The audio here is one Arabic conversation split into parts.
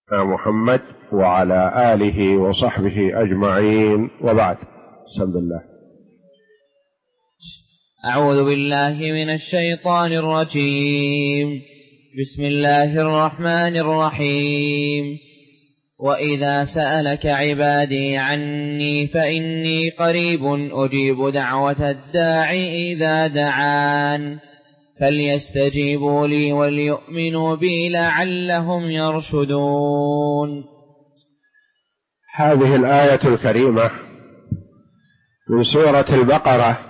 محمد وعلى آله وصحبه أجمعين، وبعد. بسم الله. أعوذ بالله من الشيطان الرجيم. بسم الله الرحمن الرحيم. وإذا سألك عبادي عني فإني قريب أجيب دعوة الداع إذا دعان فليستجيبوا لي وليؤمنوا بي لعلهم يرشدون. هذه الآية الكريمة من سورة البقرة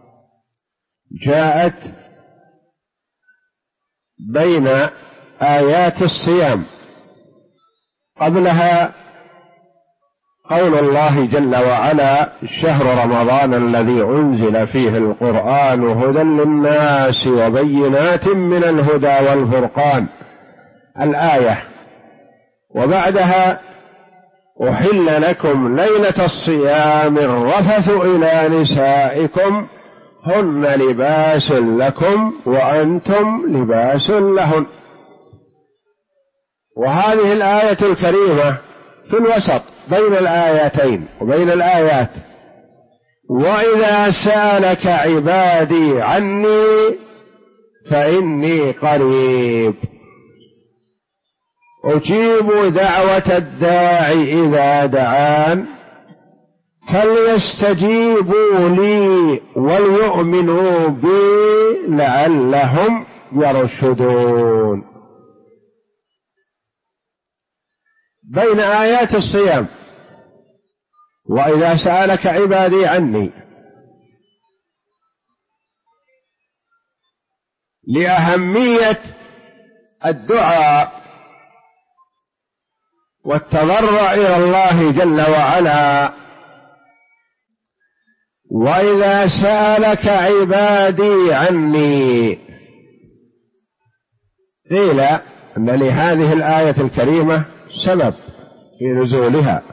جاءت بين آيات الصيام. قبلها قول الله جل وعلا: شهر رمضان الذي أنزل فيه القرآن هدى للناس وبينات من الهدى والفرقان، الآية. وبعدها: أحل لكم ليلة الصيام الرفث إلى نسائكم هن لباس لكم وأنتم لباس لهن. وهذه الآية الكريمة في الوسط بين الآيتين وبين الآيات: وإذا سألك عبادي عني فإني قريب أجيب دعوة الداع إذا دعان فليستجيبوا لي وليؤمنوا بي لعلهم يرشدون. بين آيات الصيام: وإذا سألك عبادي عني، لأهمية الدعاء والتضرع إلى الله جل وعلا. وإذا سألك عبادي عني، قيل أن لهذه الآية الكريمة سبب في نزولها.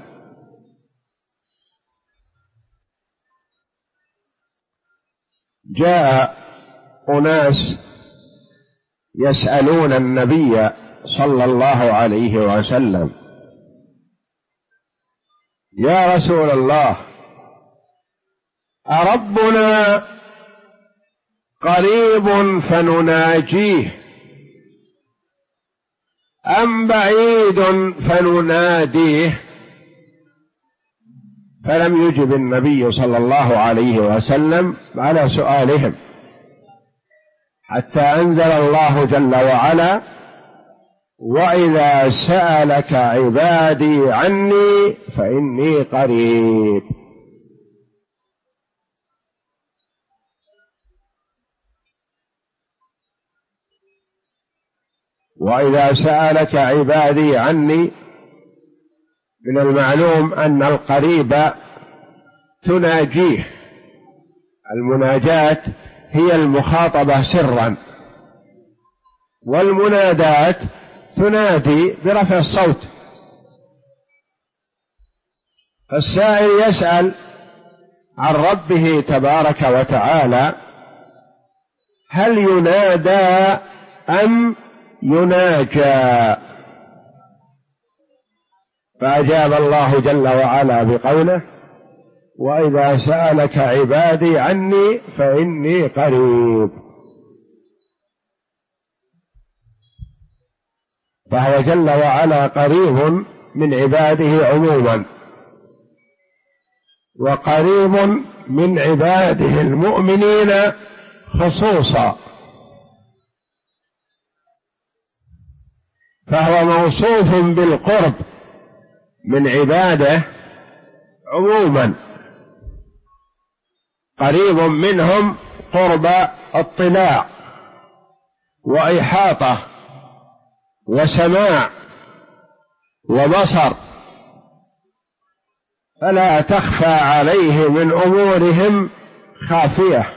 جاء أناس يسألون النبي صلى الله عليه وسلم: يا رسول الله، أربنا قريب فنناجيه أم بعيد فنناديه؟ فلم يجب النبي صلى الله عليه وسلم على سؤالهم، حتى أنزل الله جل وعلا: وإذا سألك عبادي عني فإني قريب. وإذا سألك عبادي عني، من المعلوم أن القريب تناجيه. المناجاة هي المخاطبة سرا، والمنادات تنادي برفع الصوت. فالسائل يسأل عن ربه تبارك وتعالى: هل ينادى أم يناجى؟ فأجاب الله جل وعلا بقوله: وإذا سألك عبادي عني فإني قريب. فهو جل وعلا قريب من عباده عموما، وقريب من عباده المؤمنين خصوصا. فهو موصوف بالقرب من عباده عموما، قريب منهم قرب اطلاع وإحاطة وسماع وبصر، فلا تخفى عليه من أمورهم خافية.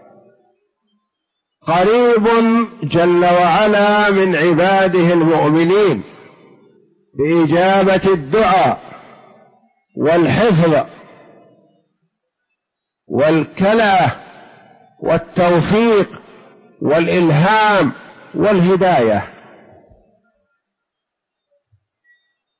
قريب جل وعلا من عباده المؤمنين بإجابة الدعاء والحفظ والكلأة والتوفيق والإلهام والهداية.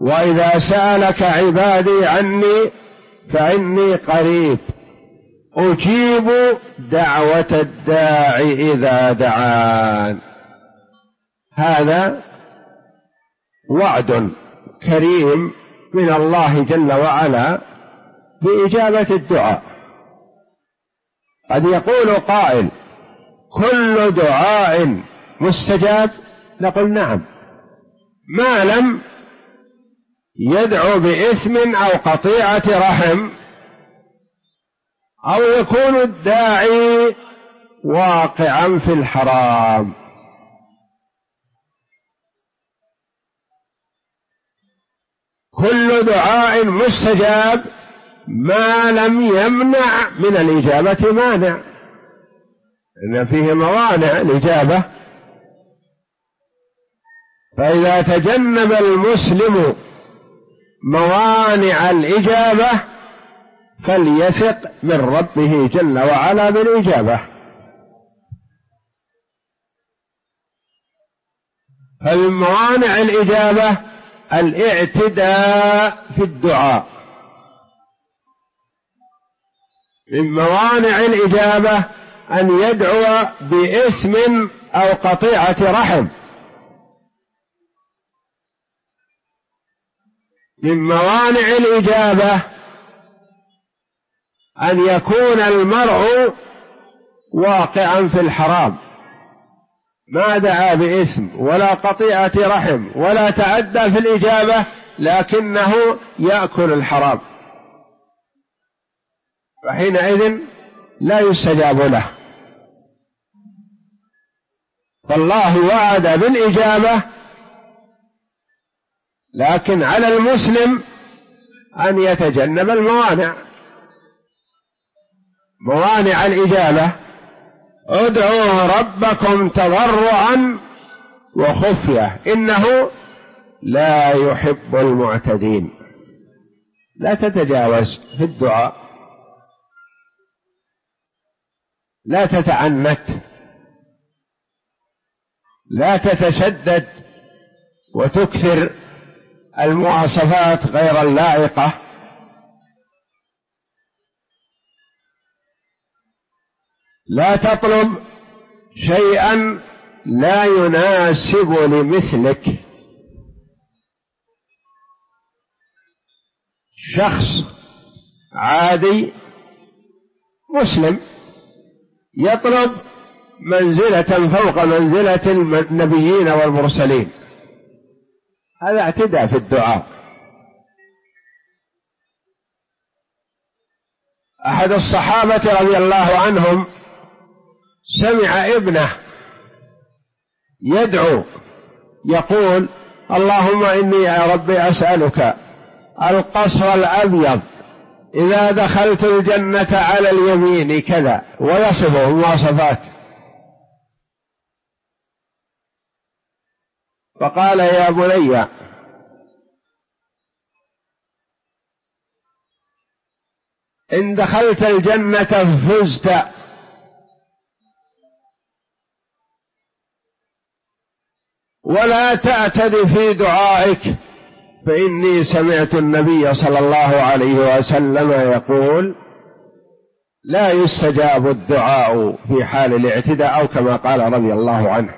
وإذا سألك عبادي عني فإني قريب أجيب دعوة الداع إذا دعان. هذا وعد كريم من الله جل وعلا بإجابة الدعاء. قد يقول قائل: كل دعاء مستجاب؟ نقول نعم، ما لم يدعو بإثم أو قطيعة رحم، أو يكون الداعي واقعا في الحرام. كل دعاء مستجاب ما لم يمنع من الإجابة مانع، إن فيه موانع الإجابة. فإذا تجنب المسلم موانع الإجابة فليثق من ربه جل وعلا بالإجابة. فمن موانع الإجابة الاعتداء في الدعاء، من موانع الإجابة أن يدعو بإثم أو قطيعة رحم، من موانع الإجابة أن يكون المرء واقعا في الحرام، ما دعا بإثم ولا قطيعة رحم ولا تعدى في الإجابة، لكنه يأكل الحرام، فحينئذ لا يستجاب له. فالله وعد بالإجابة، لكن على المسلم أن يتجنب الموانع. موانع الإجابة: ادعوا ربكم تضرعا وخفية إنه لا يحب المعتدين. لا تتجاوز في الدعاء، لا تتعنت، لا تتشدد وتكثر المواصفات غير اللائقة. لا تطلب شيئا لا يناسب لمثلك. شخص عادي مسلم يطلب منزلة فوق منزلة النبيين والمرسلين، هذا اعتداء في الدعاء. أحد الصحابة رضي الله عنهم سمع ابنه يدعو يقول: اللهم إني يا ربي أسألك القصر الأبيض إذا دخلت الجنة على اليمين كذا، ويصفه مواصفات. فقال: يا بني إن دخلت الجنة فزت، ولا تعتد في دعائك، فإني سمعت النبي صلى الله عليه وسلم يقول: لا يستجاب الدعاء في حال الاعتداء، أو كما قال رضي الله عنه.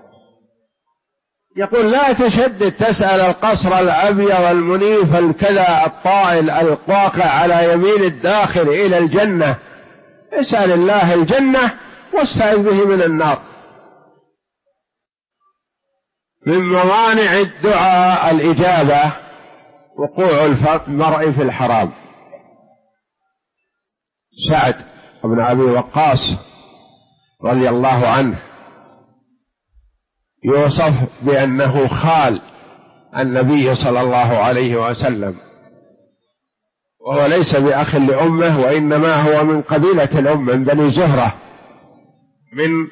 يقول: لا تشدد تسأل القصر الأبيض المنيف الكذا الطائل الواقع على يمين الداخل إلى الجنة، اسأل الله الجنة واستعذ به من النار. من موانع الدعاء الإجابة وقوع المرء في الحرام. سعد بن أبي وقاص رضي الله عنه يوصف بأنه خال النبي صلى الله عليه وسلم، وهو ليس بأخ لأمه، وإنما هو من قبيلة الأم، من بني زهرة، من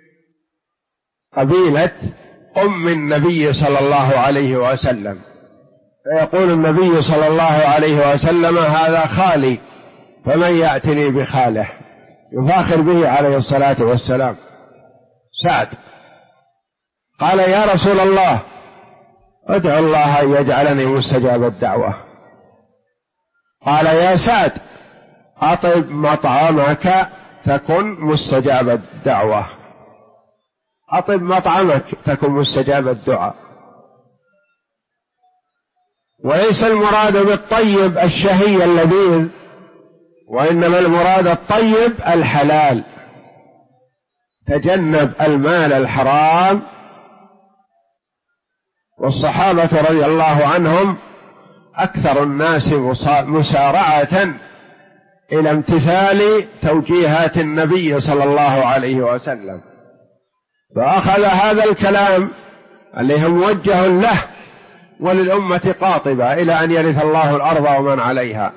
قبيلة أم النبي صلى الله عليه وسلم. فيقول النبي صلى الله عليه وسلم: هذا خالي، فمن يأتني بخاله، يفاخر به عليه الصلاة والسلام. سعد قال: يا رسول الله ادعو الله أن يجعلني مستجاب الدعوة. قال يا سعد أطب مطعمك تكن مستجاب الدعوة، أطب مطعمك تكن مستجاب الدعاء. وليس المراد بالطيب الشهي اللذيذ، وإنما المراد الطيب الحلال. تجنب المال الحرام. والصحابة رضي الله عنهم أكثر الناس مسارعة إلى امتثال توجيهات النبي صلى الله عليه وسلم، فأخذ هذا الكلام اللي هو موجه له وللأمة قاطبة إلى أن يرث الله الأرض ومن عليها.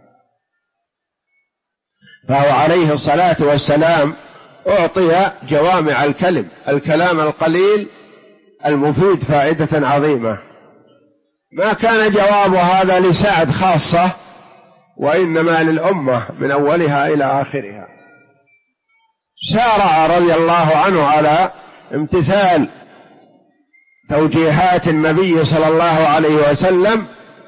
فهو عليه الصلاة والسلام أعطي جوامع الكلم، الكلام القليل المفيد فائدة عظيمة. ما كان جواب هذا لسعد خاصة، وإنما للأمة من أولها إلى آخرها. سارع رضي الله عنه على امتثال توجيهات النبي صلى الله عليه وسلم،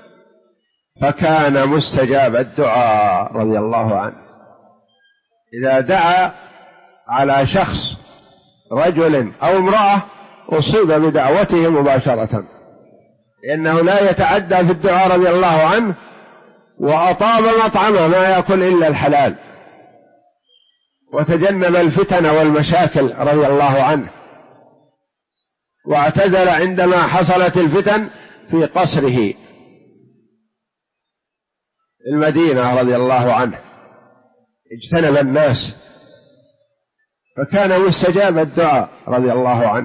فكان مستجاب الدعاء رضي الله عنه. إذا دعا على شخص رجل أو امرأة أصيب بدعوته مباشرة، لأنه لا يتعدى في الدعاء رضي الله عنه، وأطاب مطعمه ما يأكل إلا الحلال، وتجنب الفتن والمشاكل رضي الله عنه، واعتزل عندما حصلت الفتن في قصره المدينة رضي الله عنه، اجتنب الناس، فكان مستجاب الدعاء رضي الله عنه.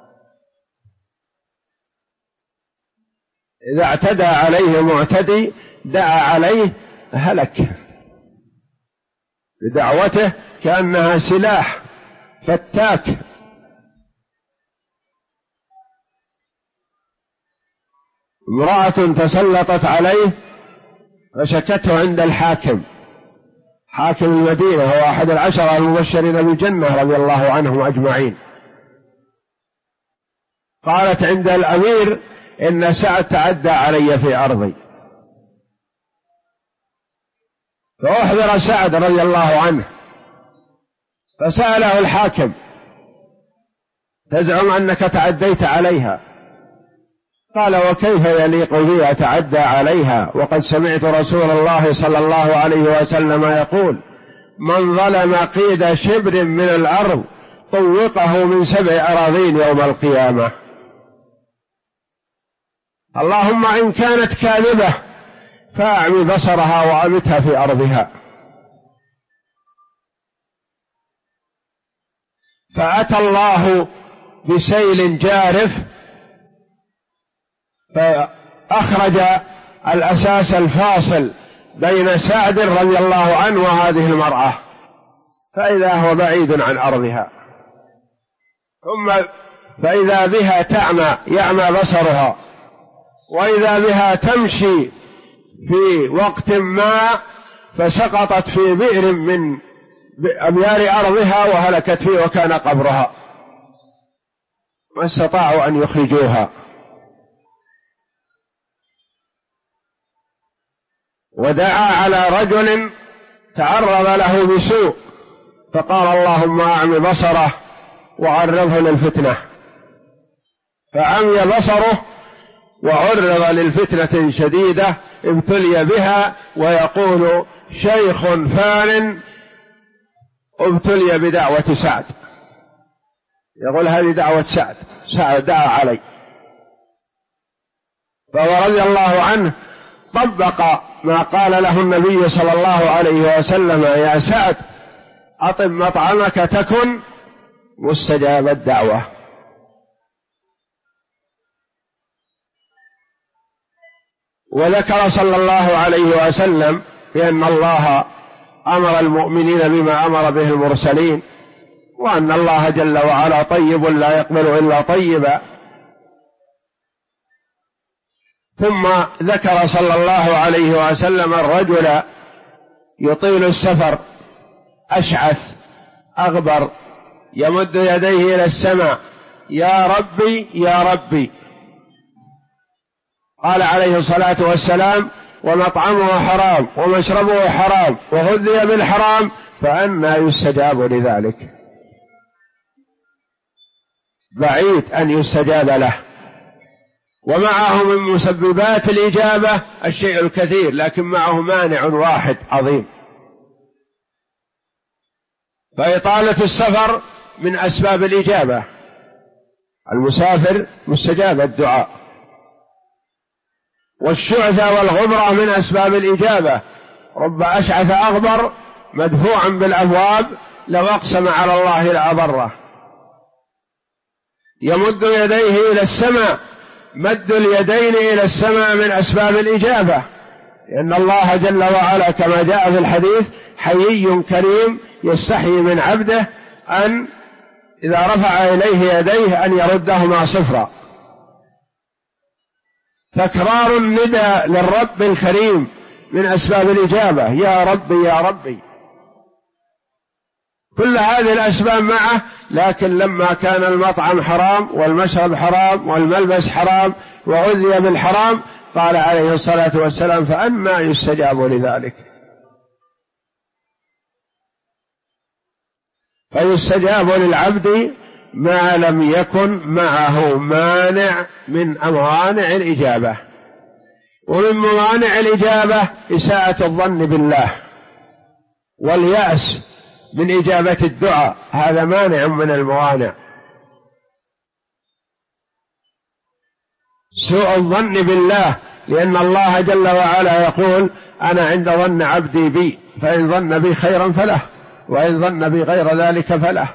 إذا اعتدى عليه معتدي دعا عليه هلك، بدعوته كأنها سلاح فتاك. امرأة تسلطت عليه فشكته عند الحاكم، حاكم المدينة، هو أحد العشرة المبشرين بالجنة رضي الله عنهم أجمعين. قالت عند الأمير إن سعد تعدى علي في أرضي، فأحضر سعد رضي الله عنه، فسأله الحاكم تزعم أنك تعديت عليها؟ قال وكيف يليق بي أتعدى عليها وقد سمعت رسول الله صلى الله عليه وسلم يقول من ظلم قيد شبر من الأرض طوقه من 7 أراضين يوم القيامة. اللهم إن كانت كاذبة فأعمي بصرها وأمتها في أرضها. فأتى الله بسيل جارف فأخرج الأساس الفاصل بين سعد رضي الله عنه وهذه المرأة، فإذا هو بعيد عن أرضها، ثم فإذا بها يعمى بصرها، وإذا بها تمشي في وقت ما فسقطت في بئر من أبيار أرضها وهلكت فيه وكان قبرها، ما استطاعوا أن يخرجوها. ودعا على رجل تعرض له بسوء فقال اللهم أعم بصره وعرضه للفتنة، فعمي بصره وعرض للفتنة شديدة ابتلي بها. ويقول شيخ فان ابتلي بدعوة سعد، يقول هذه دعوة سعد دعا علي. فهو رضي الله عنه طبق ما قال له النبي صلى الله عليه وسلم يا سعد أطب مطعمك تكن مستجاب الدعوة. وذكر صلى الله عليه وسلم بأن الله أمر المؤمنين بما أمر به المرسلين، وأن الله جل وعلا طيب لا يقبل إلا طيبا. ثم ذكر صلى الله عليه وسلم الرجل يطيل السفر أشعث أغبر يمد يديه إلى السماء يا ربي يا ربي، قال عليه الصلاة والسلام: ومطعمه حرام ومشربه حرام وغذي بالحرام فأنى يستجاب لذلك. بعيد أن يستجاب له. ومعه من مسببات الإجابة الشيء الكثير، لكن معه مانع واحد عظيم. فإطالة السفر من أسباب الإجابة، المسافر مستجاب الدعاء. والشعث والغبرة من أسباب الإجابة، رب أشعث أغبر مدفوع بالأبواب لو أقسم على الله لأبره. يمد يديه إلى السماء، مد اليدين إلى السماء من أسباب الإجابة، لأن الله جل وعلا كما جاء في الحديث حيي كريم يستحي من عبده أن إذا رفع إليه يديه أن يردهما صفرا. تكرار النداء للرب الكريم من أسباب الإجابة: يا ربي يا ربي. كل هذه الأسباب معه، لكن لما كان المطعم حرام والمشرب حرام والملبس حرام وغذي بالحرام قال عليه الصلاة والسلام: فأنى يستجاب لذلك. فيستجاب للعبد ما لم يكن معه مانع من موانع الإجابة. ومن موانع الإجابة إساءة الظن بالله واليأس من إجابة الدعاء، هذا مانع من الموانع. سوء الظن بالله، لأن الله جل وعلا يقول: أنا عند ظن عبدي بي، فإن ظن بي خيرا فله، وإن ظن بي غير ذلك فله.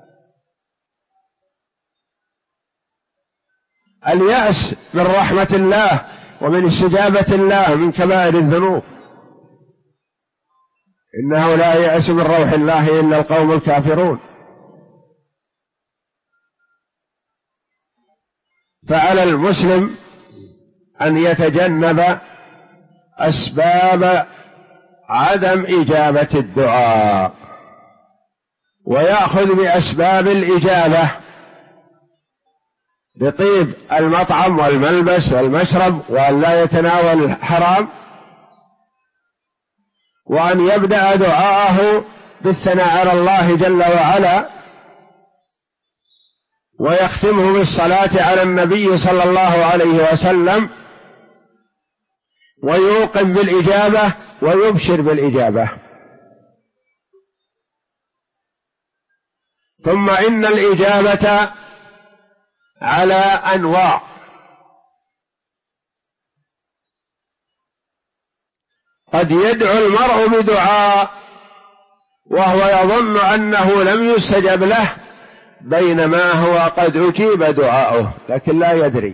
اليأس من رحمة الله ومن استجابة الله من كبائر الذنوب. إنه لا يأس من روح الله إلا القوم الكافرون. فعلى المسلم أن يتجنب أسباب عدم إجابة الدعاء، ويأخذ بأسباب الإجابة بطيب المطعم والملبس والمشرب، وأن لا يتناول الحرام، وأن يبدأ دعاءه بالثناء على الله جل وعلا، ويختمه بالصلاة على النبي صلى الله عليه وسلم، ويوقن بالإجابة ويبشر بالإجابة. ثم إن الإجابة على أنواع: قد يدعو المرء بدعاء وهو يظن أنه لم يستجب له، بينما هو قد أجيب دعاؤه لكن لا يدري.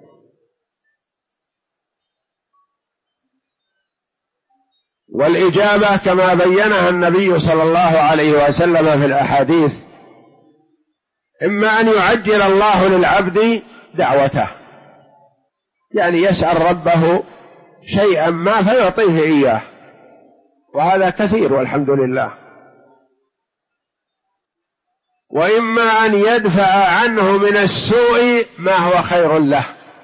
والإجابة كما بينها النبي صلى الله عليه وسلم في الأحاديث: إما أن يعجل الله للعبد دعوته، يعني يسأل ربه شيئا ما فيعطيه إياه، وهذا كثير والحمد لله. وإما أن يدفع عنه من السوء ما هو خير له،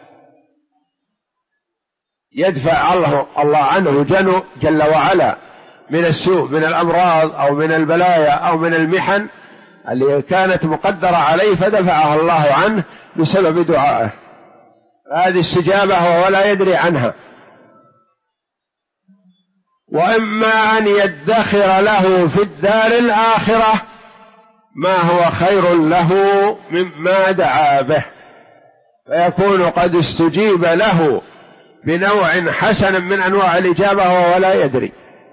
يدفع الله عنه جل وعلا من السوء، من الأمراض أو من البلايا أو من المحن اللي كانت مقدرة عليه، فدفعها الله عنه بسبب دعائه. هذه استجابة وهو لا يدري عنها. وإما أن يدخر له في الدار الآخرة ما هو خير له مما دعا به، فيكون قد استجيب له بنوع حسن من أنواع الإجابة وهو لا يدري.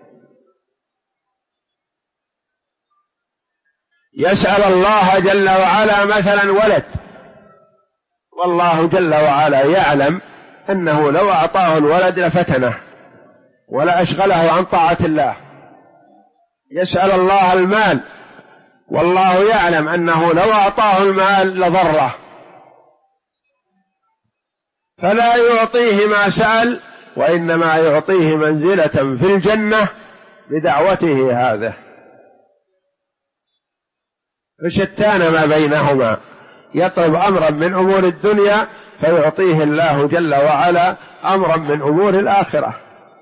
يسأل الله جل وعلا مثلا ولد، والله جل وعلا يعلم أنه لو أعطاه الولد لفتنه ولا أشغله عن طاعة الله. يسأل الله المال، والله يعلم أنه لو أعطاه المال لضره، فلا يعطيه ما سأل، وإنما يعطيه منزلة في الجنة بدعوته هذا. فشتان ما بينهما. يطلب أمرا من أمور الدنيا فيعطيه الله جل وعلا أمرا من أمور الآخرة.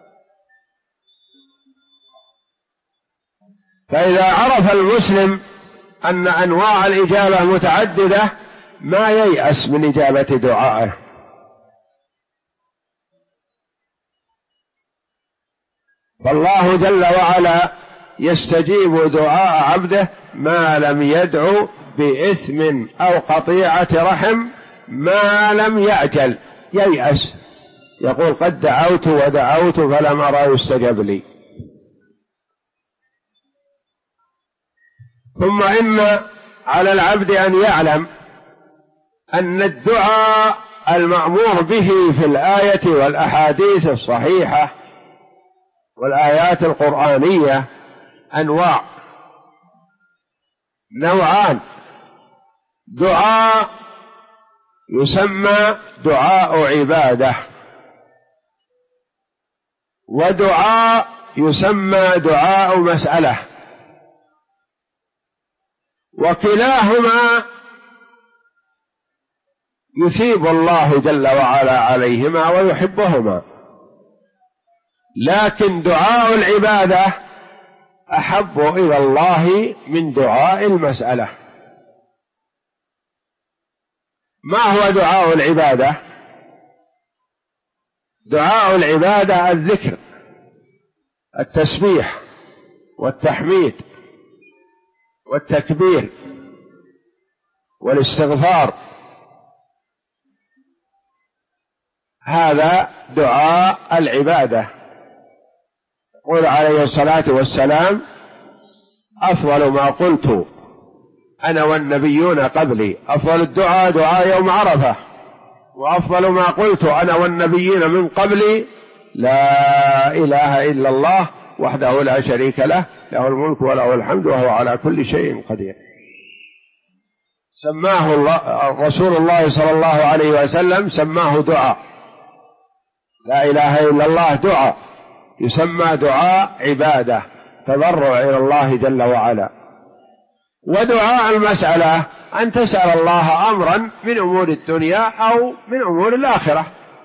فإذا عرف المسلم أن أنواع الإجابة متعددة ما ييأس من إجابة دعائه. فالله جل وعلا يستجيب دعاء عبده ما لم يدعو بإثم أو قطيعة رحم، ما لم يعجل ييأس، يقول قد دعوت ودعوت فلم أرى يستجب لي. ثم إن على العبد أن يعلم أن الدعاء المأمور به في الآية والأحاديث الصحيحة والآيات القرآنية أنواع، نوعان: دعاء يسمى دعاء عبادة، ودعاء يسمى دعاء مسألة، وكلاهما يثيب الله جل وعلا عليهما ويحبهما، لكن دعاء العبادة أحب إلى الله من دعاء المسألة. ما هو دعاء العبادة؟ دعاء العبادة الذكر، التسبيح والتحميد والتكبير والاستغفار، هذا دعاء العبادة. يقول عليه الصلاة والسلام: أفضل ما قلت أنا والنبيون قبلي، أفضل الدعاء دعاء يوم عرفة، وأفضل ما قلت أنا والنبيين من قبلي لا إله إلا الله وحده لا شريك له، له الملك وله الحمد وهو على كل شيء قدير. سماه رسول الله صلى الله عليه وسلم سماه دعاء، لا إله إلا الله دعاء، يسمى دعاء عبادة، تضرع إلى الله جل وعلا. ودعاء المسألة أن تسأل الله أمرا من أمور الدنيا أو من أمور الآخرة،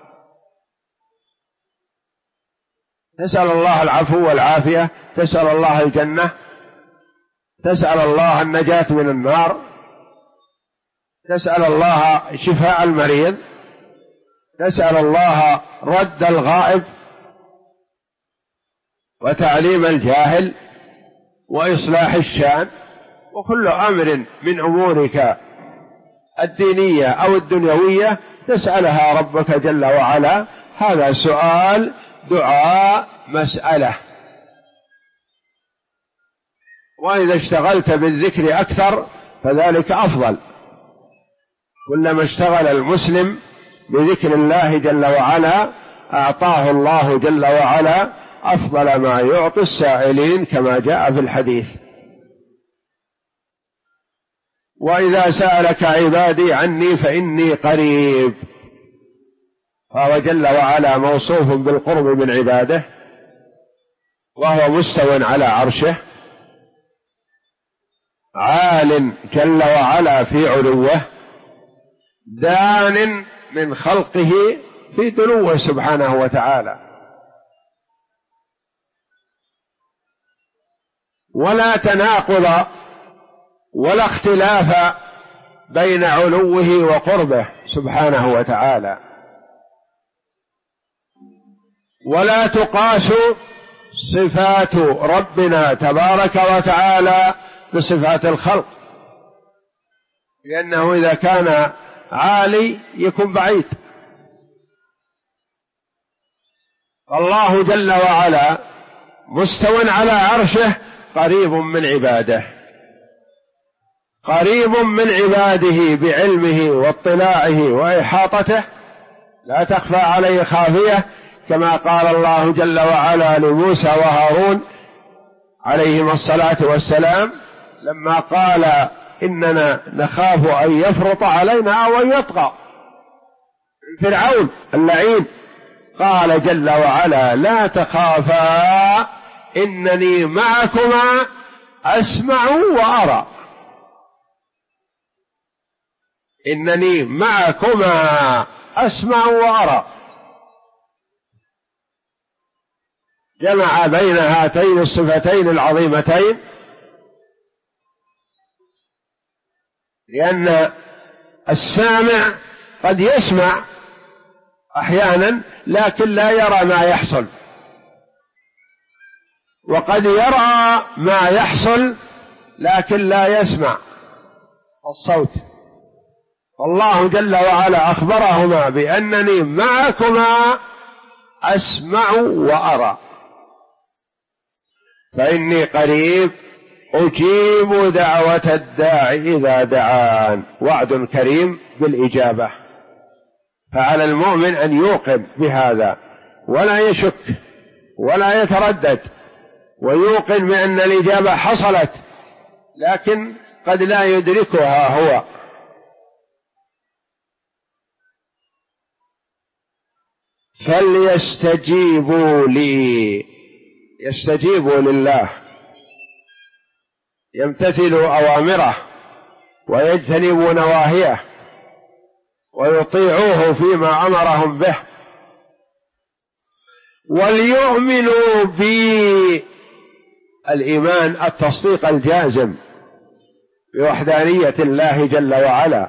تسأل الله العفو والعافية، تسأل الله الجنة، تسأل الله النجاة من النار، تسأل الله شفاء المريض، تسأل الله رد الغائب وتعليم الجاهل وإصلاح الشان، وكل أمر من أمورك الدينية أو الدنيوية تسألها ربك جل وعلا. هذا سؤال دعاء مسألة. وإذا اشتغلت بالذكر أكثر فذلك أفضل، كلما اشتغل المسلم بذكر الله جل وعلا أعطاه الله جل وعلا أفضل ما يعطي السائلين كما جاء في الحديث: وإذا سألك عبادي عني فإني قريب. فهو جل وعلا موصوف بالقرب من عباده، وهو مستو على عرشه، عال جل وعلا في علوه، دان من خلقه في دنوه سبحانه وتعالى. ولا تناقض ولا اختلاف بين علوه وقربه سبحانه وتعالى، ولا تقاس صفات ربنا تبارك وتعالى بصفات الخلق، لأنه إذا كان عالي يكون بعيد. الله جل وعلا مستو على عرشه قريب من عباده، قريب من عباده بعلمه واطلاعه وإحاطته، لا تخفى عليه خافية، كما قال الله جل وعلا لموسى وهارون عليهما الصلاة والسلام لما قال إننا نخاف أن يفرط علينا أو أن يطغى فرعون اللعين، قال جل وعلا: لا تخافا إنني معكما أسمع وأرى. إنني معكما أسمع وأرى، جمع بين هاتين الصفتين العظيمتين، لأن السامع قد يسمع أحيانا لكن لا يرى ما يحصل، وقد يرى ما يحصل لكن لا يسمع الصوت. والله جل وعلا أخبرهما بأنني معكما أسمع وأرى، فإني قريب أجيب دعوة الداعي إذا دعان، وعد كريم بالإجابة. فعلى المؤمن أن يوقن بهذا ولا يشك ولا يتردد، ويوقن بأن الإجابة حصلت لكن قد لا يدركها هو. فليستجيبوا لي، يستجيبوا لله، يمتثلوا أوامره ويجتنبوا نواهيه ويطيعوه فيما أمرهم به، وليؤمنوا بي. الإيمان التصديق الجازم بوحدانية الله جل وعلا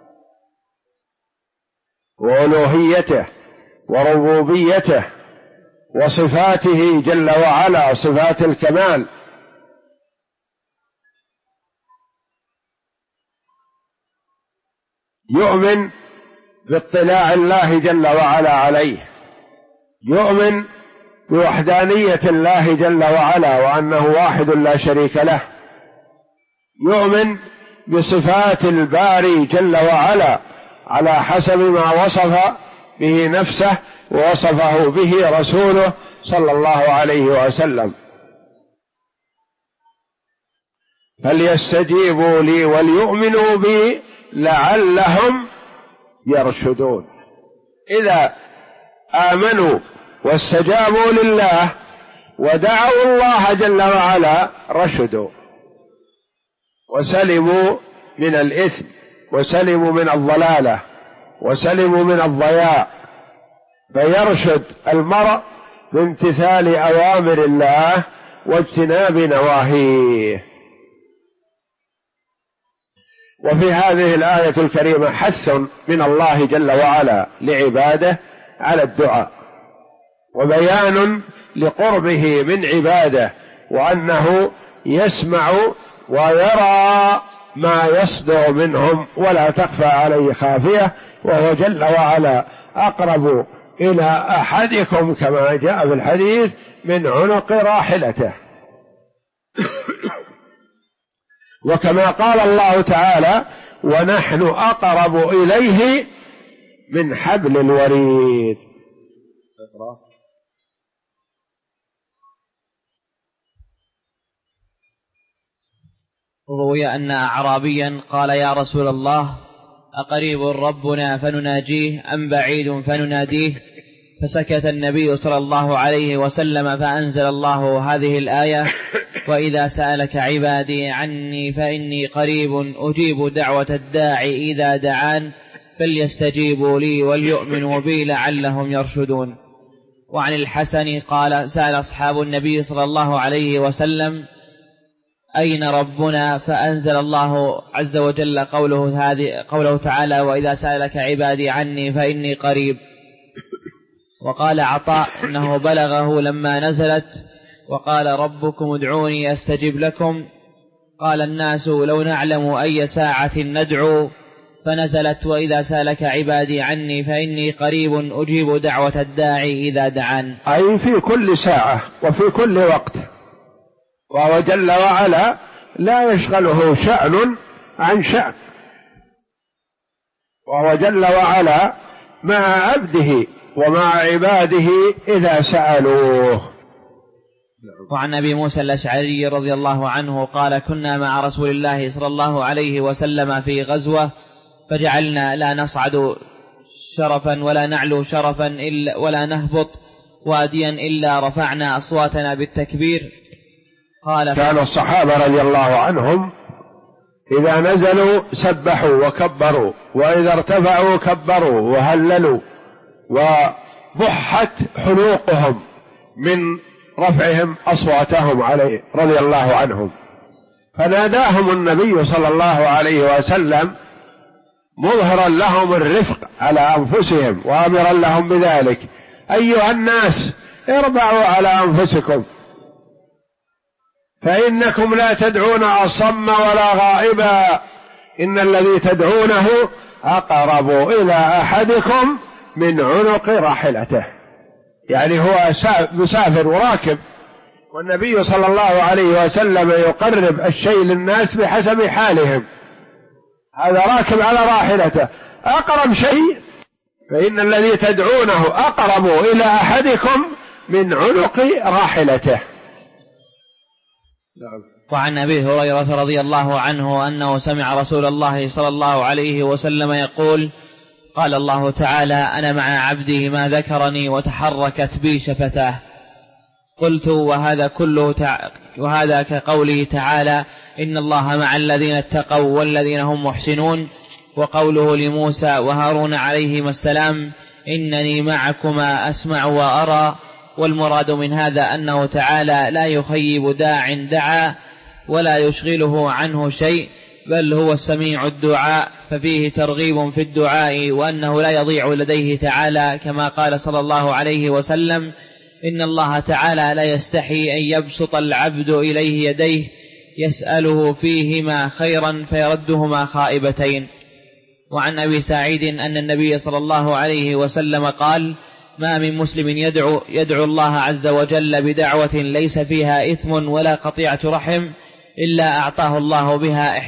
وألوهيته وربوبيته وصفاته جل وعلا، صفات الكمال. يؤمن باطلاع الله جل وعلا عليه، يؤمن بوحدانية الله جل وعلا وأنه واحد لا شريك له، يؤمن بصفات الباري جل وعلا على حسب ما وصف به نفسه ووصفه به رسوله صلى الله عليه وسلم. فليستجيبوا لي وليؤمنوا بي لعلهم يرشدون. إذا آمنوا واستجابوا لله ودعوا الله جل وعلا رشدوا وسلموا من الإثم وسلموا من الضلالة وسلموا من الضياع، فيرشد المرء بامتثال أوامر الله واجتناب نواهيه. وفي هذه الآية الكريمة حث من الله جل وعلا لعباده على الدعاء، وبيان لقربه من عباده وأنه يسمع ويرى ما يصدر منهم ولا تخفى عليه خافية، وهو جل وعلا أقرب إلى أحدكم كما جاء في الحديث من عنق راحلته. وكما قال الله تعالى ونحن أقرب إليه من حبل الوريد. روي أن أعرابيا قال يا رسول الله أقريب ربنا فنناجيه أم بعيد فنناديه؟ فسكت النبي صلى الله عليه وسلم فأنزل الله هذه الآية وإذا سألك عبادي عني فإني قريب أجيب دعوة الداعي إذا دعان فليستجيبوا لي وليؤمنوا بي لعلهم يرشدون. وعن الحسن قال سأل أصحاب النبي صلى الله عليه وسلم أين ربنا؟ فأنزل الله عز وجل قوله تعالى وإذا سألك عبادي عني فإني قريب. وقال عطاء إنه بلغه لما نزلت وقال ربكم ادعوني أستجب لكم، قال الناس لو نعلم أي ساعة ندعو، فنزلت وإذا سألك عبادي عني فإني قريب أجيب دعوة الداعي إذا دعان، أي في كل ساعة وفي كل وقت. وهو جل وعلا لا يشغله شأن عن شأن، وهو جل وعلا مع عبده ومع عباده إذا سألوه. وعن أبي موسى الأشعري رضي الله عنه قال كنا مع رسول الله صلى الله عليه وسلم في غزوة فجعلنا لا نصعد شرفا ولا نعلو شرفا ولا نهبط واديا إلا رفعنا أصواتنا بالتكبير. قال كان الصحابة رضي الله عنهم إذا نزلوا سبحوا وكبروا، وإذا ارتفعوا كبروا وهللوا، وضحت حلوقهم من رفعهم أصواتهم عليه رضي الله عنهم. فناداهم النبي صلى الله عليه وسلم مظهرا لهم الرفق على أنفسهم وآمرا لهم بذلك: أيها الناس اربعوا على أنفسكم، فإنكم لا تدعون أصم ولا غائبا، إن الذي تدعونه أقرب إلى أحدكم من عنق راحلته. يعني هو مسافر وراكب، والنبي صلى الله عليه وسلم يقرب الشيء للناس بحسب حالهم. هذا راكب على راحلته أقرب شيء، فإن الذي تدعونه أقرب إلى أحدكم من عنق راحلته. وعن أبي هريرة رضي الله عنه أنه سمع رسول الله صلى الله عليه وسلم يقول: قال الله تعالى: أنا مع عبدي ما ذكرني وتحركت بي شفتاه. قلت: وهذا كقوله تعالى: إن الله مع الذين اتقوا والذين هم محسنون، وقوله لموسى وهارون عليهما السلام: إنني معكما أسمع وأرى. والمراد من هذا أنه تعالى لا يخيب داع دعا ولا يشغله عنه شيء، بل هو السميع الدعاء، ففيه ترغيب في الدعاء، وأنه لا يضيع لديه تعالى، كما قال صلى الله عليه وسلم: إن الله تعالى لا يستحي أن يبسط العبد إليه يديه يسأله فيهما خيرا فيردهما خائبتين. وعن أبي سعيد أن النبي صلى الله عليه وسلم قال: ما من مسلم يدعو الله عز وجل بدعوة ليس فيها إثم ولا قطيعة رحم إلا أعطاه الله بها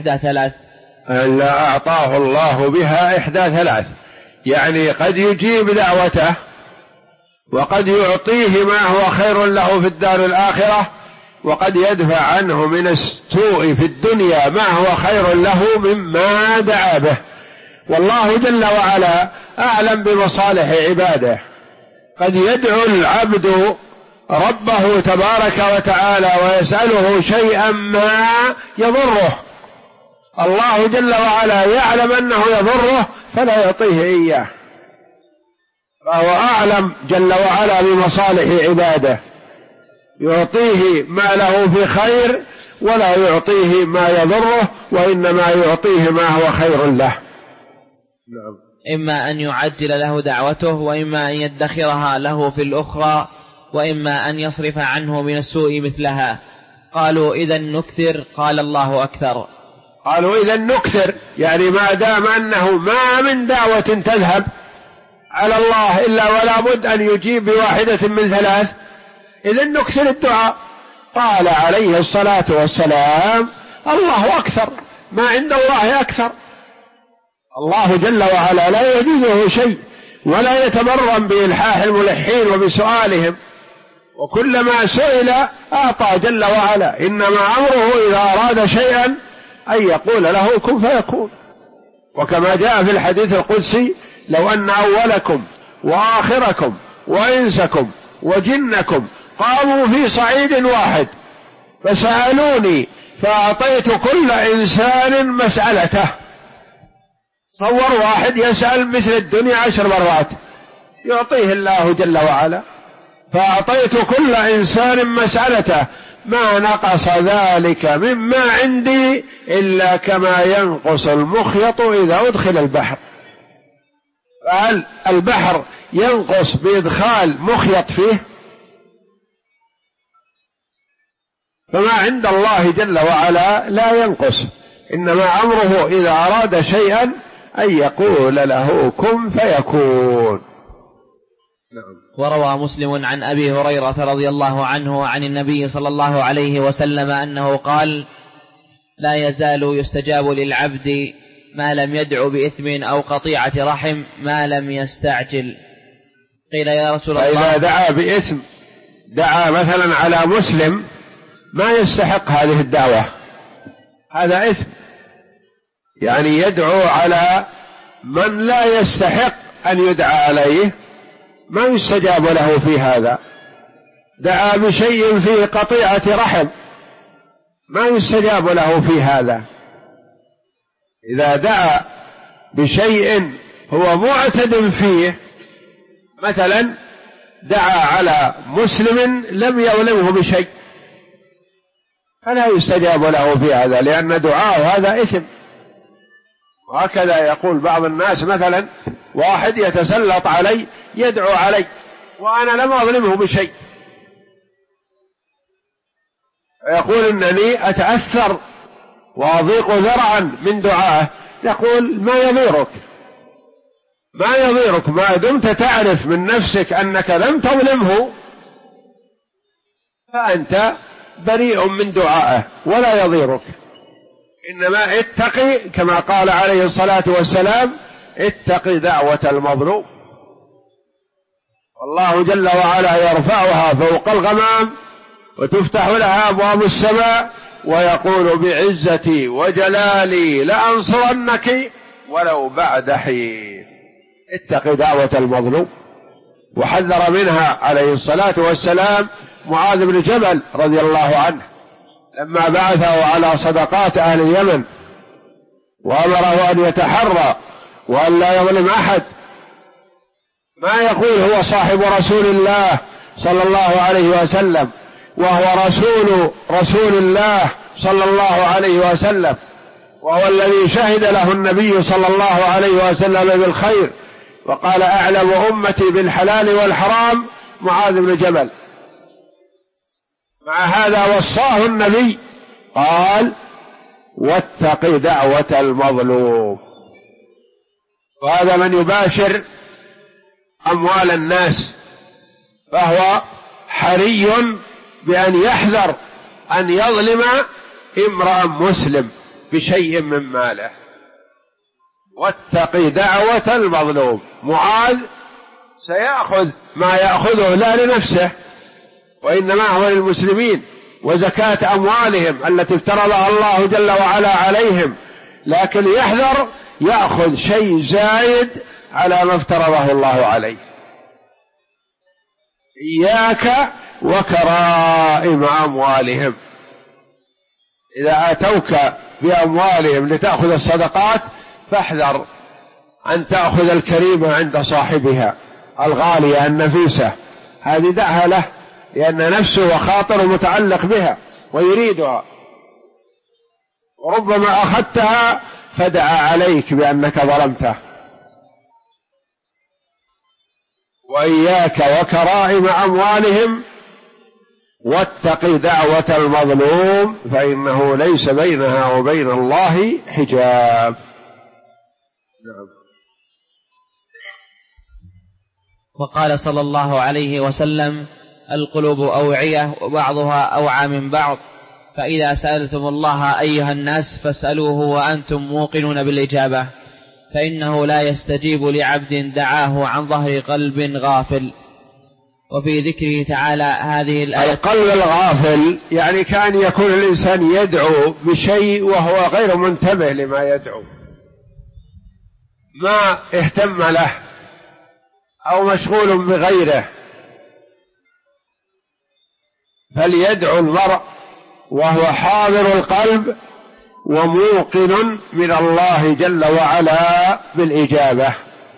إحدى ثلاث. يعني قد يجيب دعوته، وقد يعطيه ما هو خير له في الدار الآخرة، وقد يدفع عنه من السوء في الدنيا ما هو خير له مما دعا به. والله جل وعلا أعلم بمصالح عباده. قد يدعو العبد ربه تبارك وتعالى ويسأله شيئا ما يضره، الله جل وعلا يعلم أنه يضره فلا يعطيه إياه، فهو أعلم جل وعلا بمصالح عباده، يعطيه ما له في خير ولا يعطيه ما يضره، وإنما يعطيه ما هو خير له. إما أن يعجل له دعوته، وإما أن يدخرها له في الأخرى، وإما أن يصرف عنه من السوء مثلها. قالوا: إذا نكثر. قال: الله أكثر. قالوا: إذا نكثر، يعني ما دام أنه ما من دعوة تذهب على الله إلا ولا بد أن يجيب بواحدة من ثلاث، إذا نكثر الدعاء. قال عليه الصلاة والسلام: الله أكثر، ما عند الله أكثر. الله جل وعلا لا يجوزه شيء، ولا يتبرم بإلحاح الملحين وبسؤالهم، وكلما سئل أعطى جل وعلا. إنما أمره إذا أراد شيئا أن يقول له كن فيكون. وكما جاء في الحديث القدسي: لو أن أولكم وآخركم وإنسكم وجنكم قاموا في صعيد واحد فسألوني فأعطيت كل إنسان مسألته. صور واحد يسأل مثل الدنيا 10 مرات يعطيه الله جل وعلا، فأعطيت كل إنسان مسألته ما نقص ذلك مما عندي إلا كما ينقص المخيط إذا أدخل البحر. فهل البحر ينقص بإدخال مخيط فيه؟ فما عند الله جل وعلا لا ينقص، إنما أمره إذا أراد شيئا أن يقول له كن فيكون. وروى مسلم عن أبي هريرة رضي الله عنه عن النبي صلى الله عليه وسلم أنه قال: لا يزال يستجاب للعبد ما لم يدع بإثم أو قطيعة رحم ما لم يستعجل. قيل: يا رسول الله، فإذا دعا بإثم، دعا مثلا على مسلم ما يستحق هذه الدعوة، هذا إثم، يعني يدعو على من لا يستحق أن يدعى عليه، ما يستجاب له في هذا. دعا بشيء فيه قطيعة رحم ما يستجاب له في هذا. إذا دعا بشيء هو معتد فيه، مثلا دعا على مسلم لم يظلمه بشيء، فلا يستجاب له في هذا، لأن دعاءه هذا إثم. وهكذا يقول بعض الناس، مثلا واحد يتسلط علي يدعو علي وأنا لم أظلمه بشيء، يقول إنني أتأثر وأضيق ذرعا من دعائه، يقول ما يضيرك ما دمت تعرف من نفسك أنك لم تظلمه، فأنت بريء من دعائه ولا يضيرك. إنما اتقي، كما قال عليه الصلاة والسلام: اتقي دعوة المظلوم. والله جل وعلا يرفعها فوق الغمام وتفتح لها أبواب السماء ويقول: بعزتي وجلالي لأنصرنك ولو بعد حين. اتقي دعوة المظلوم. وحذر منها عليه الصلاة والسلام معاذ بن جبل رضي الله عنه لما بعثه على صدقات أهل اليمن، وأمره أن يتحرى وأن لا يظلم أحد، ما يقول هو صاحب رسول الله صلى الله عليه وسلم، وهو رسول الله صلى الله عليه وسلم، وهو الذي شهد له النبي صلى الله عليه وسلم بالخير، وقال: أعلم أمتي بالحلال والحرام معاذ بن جبل. مع هذا وصاه النبي قال: واتق دعوة المظلوم. وهذا من يباشر أموال الناس، فهو حري بأن يحذر أن يظلم امرأ مسلم بشيء من ماله. واتق دعوة المظلوم. معاذ سيأخذ ما يأخذه لا لنفسه، وإنما هو للمسلمين، وزكاة أموالهم التي افترضها الله جل وعلا عليهم، لكن يحذر يأخذ شيء زايد على ما افترضه الله عليه. إياك وكرائم أموالهم. إذا أتوك بأموالهم لتأخذ الصدقات فاحذر أن تأخذ الكريمة عند صاحبها الغالية النفيسة، هذه دعها له، لأن نفسه وخاطره متعلق بها ويريدها، وربما أخذتها فدعا عليك بأنك ظلمته. وإياك وكرائم أموالهم واتق دعوة المظلوم فإنه ليس بينها وبين الله حجاب. نعم. وقال صلى الله عليه وسلم: القلوب أوعية وبعضها أوعى من بعض، فإذا سألتم الله أيها الناس فاسألوه وأنتم موقنون بالإجابة، فإنه لا يستجيب لعبد دعاه عن ظهر قلب غافل. وفي ذكره تعالى هذه الآية: القلب الغافل يعني كان يكون الإنسان يدعو بشيء وهو غير منتبه لما يدعو، ما اهتم له أو مشغول بغيره. فليدعو المرء وهو حاضر القلب وموقن من الله جل وعلا بالإجابة.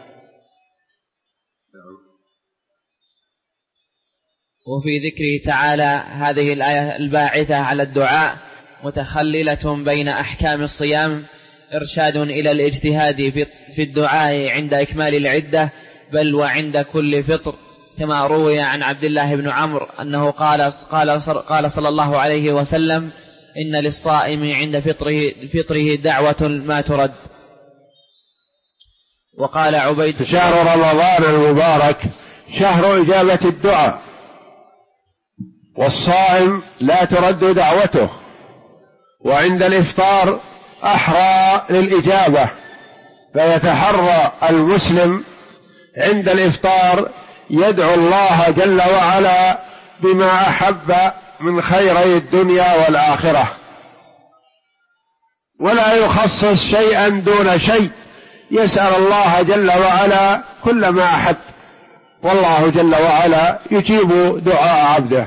وفي ذكره تعالى هذه الآية الباعثة على الدعاء متخللة بين أحكام الصيام، إرشاد إلى الاجتهاد في الدعاء عند إكمال العدة، بل وعند كل فطر، كما روي عن عبد الله بن عمرو أنه قال صلى الله عليه وسلم: إن للصائم عند فطره دعوة ما ترد. وقال عبيد: شهر رمضان المبارك شهر إجابة الدعاء، والصائم لا ترد دعوته، وعند الإفطار أحرى للإجابة، فيتحرى المسلم عند الإفطار يدعو الله جل وعلا بما أحب من خيري الدنيا والآخرة، ولا يخصص شيئا دون شيء، يسأل الله جل وعلا كل ما أحب، والله جل وعلا يجيب دعاء عبده.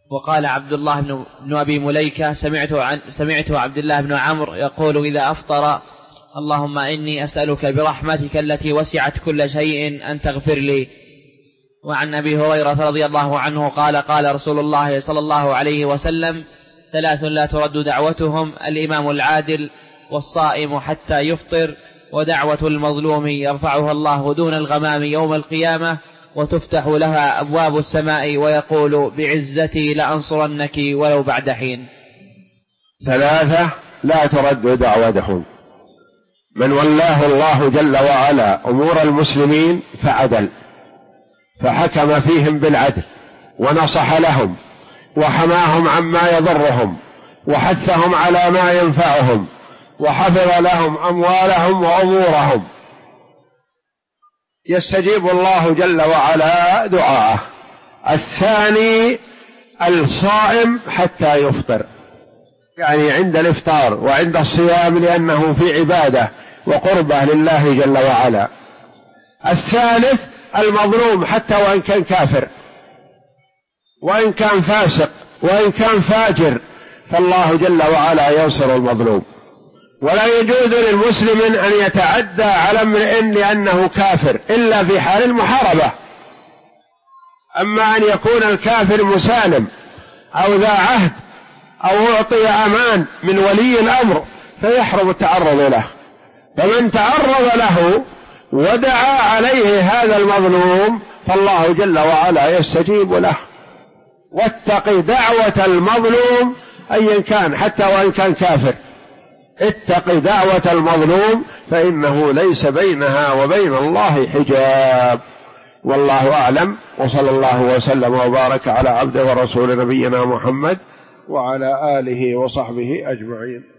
وقال عبد الله بن أبي مليكة سمعت عبد الله بن عمرو يقول إذا أفطر اللهم إني أسألك برحمتك التي وسعت كل شيء أن تغفر لي. وعن أبي هريرة رضي الله عنه قال قال رسول الله صلى الله عليه وسلم 3 لا ترد دعوتهم: الإمام العادل، والصائم حتى يفطر، ودعوة المظلوم يرفعها الله دون الغمام يوم القيامة، وتفتح لها أبواب السماء ويقول بعزتي لأنصرنك ولو بعد حين. 3 لا ترد دعوتهم: من ولاه الله جل وعلا أمور المسلمين فعدل، فحكم فيهم بالعدل، ونصح لهم، وحماهم عما يضرهم، وحثهم على ما ينفعهم، وحفظ لهم أموالهم وأمورهم، يستجيب الله جل وعلا دعاءه. 2 الصائم حتى يفطر، يعني عند الإفطار وعند الصيام، لأنه في عبادة وقربة لله جل وعلا. 3 المظلوم حتى وإن كان كافر، وإن كان فاسق، وإن كان فاجر، فالله جل وعلا ينصر المظلوم. ولا يجوز للمسلم أن يتعدى على امرئ لأنه كافر إلا في حال المحاربة. أما أن يكون الكافر مسالم أو ذا عهد أو أعطي أمان من ولي الأمر فيحرم التعرض له. فمن تعرض له ودعا عليه هذا المظلوم فالله جل وعلا يستجيب له. واتق دعوة المظلوم أيا كان حتى وإن كان كافر، اتق دعوة المظلوم فإنه ليس بينها وبين الله حجاب. والله أعلم، وصلى الله وسلم وبارك على عبده ورسول نبينا محمد وعلى آله وصحبه أجمعين.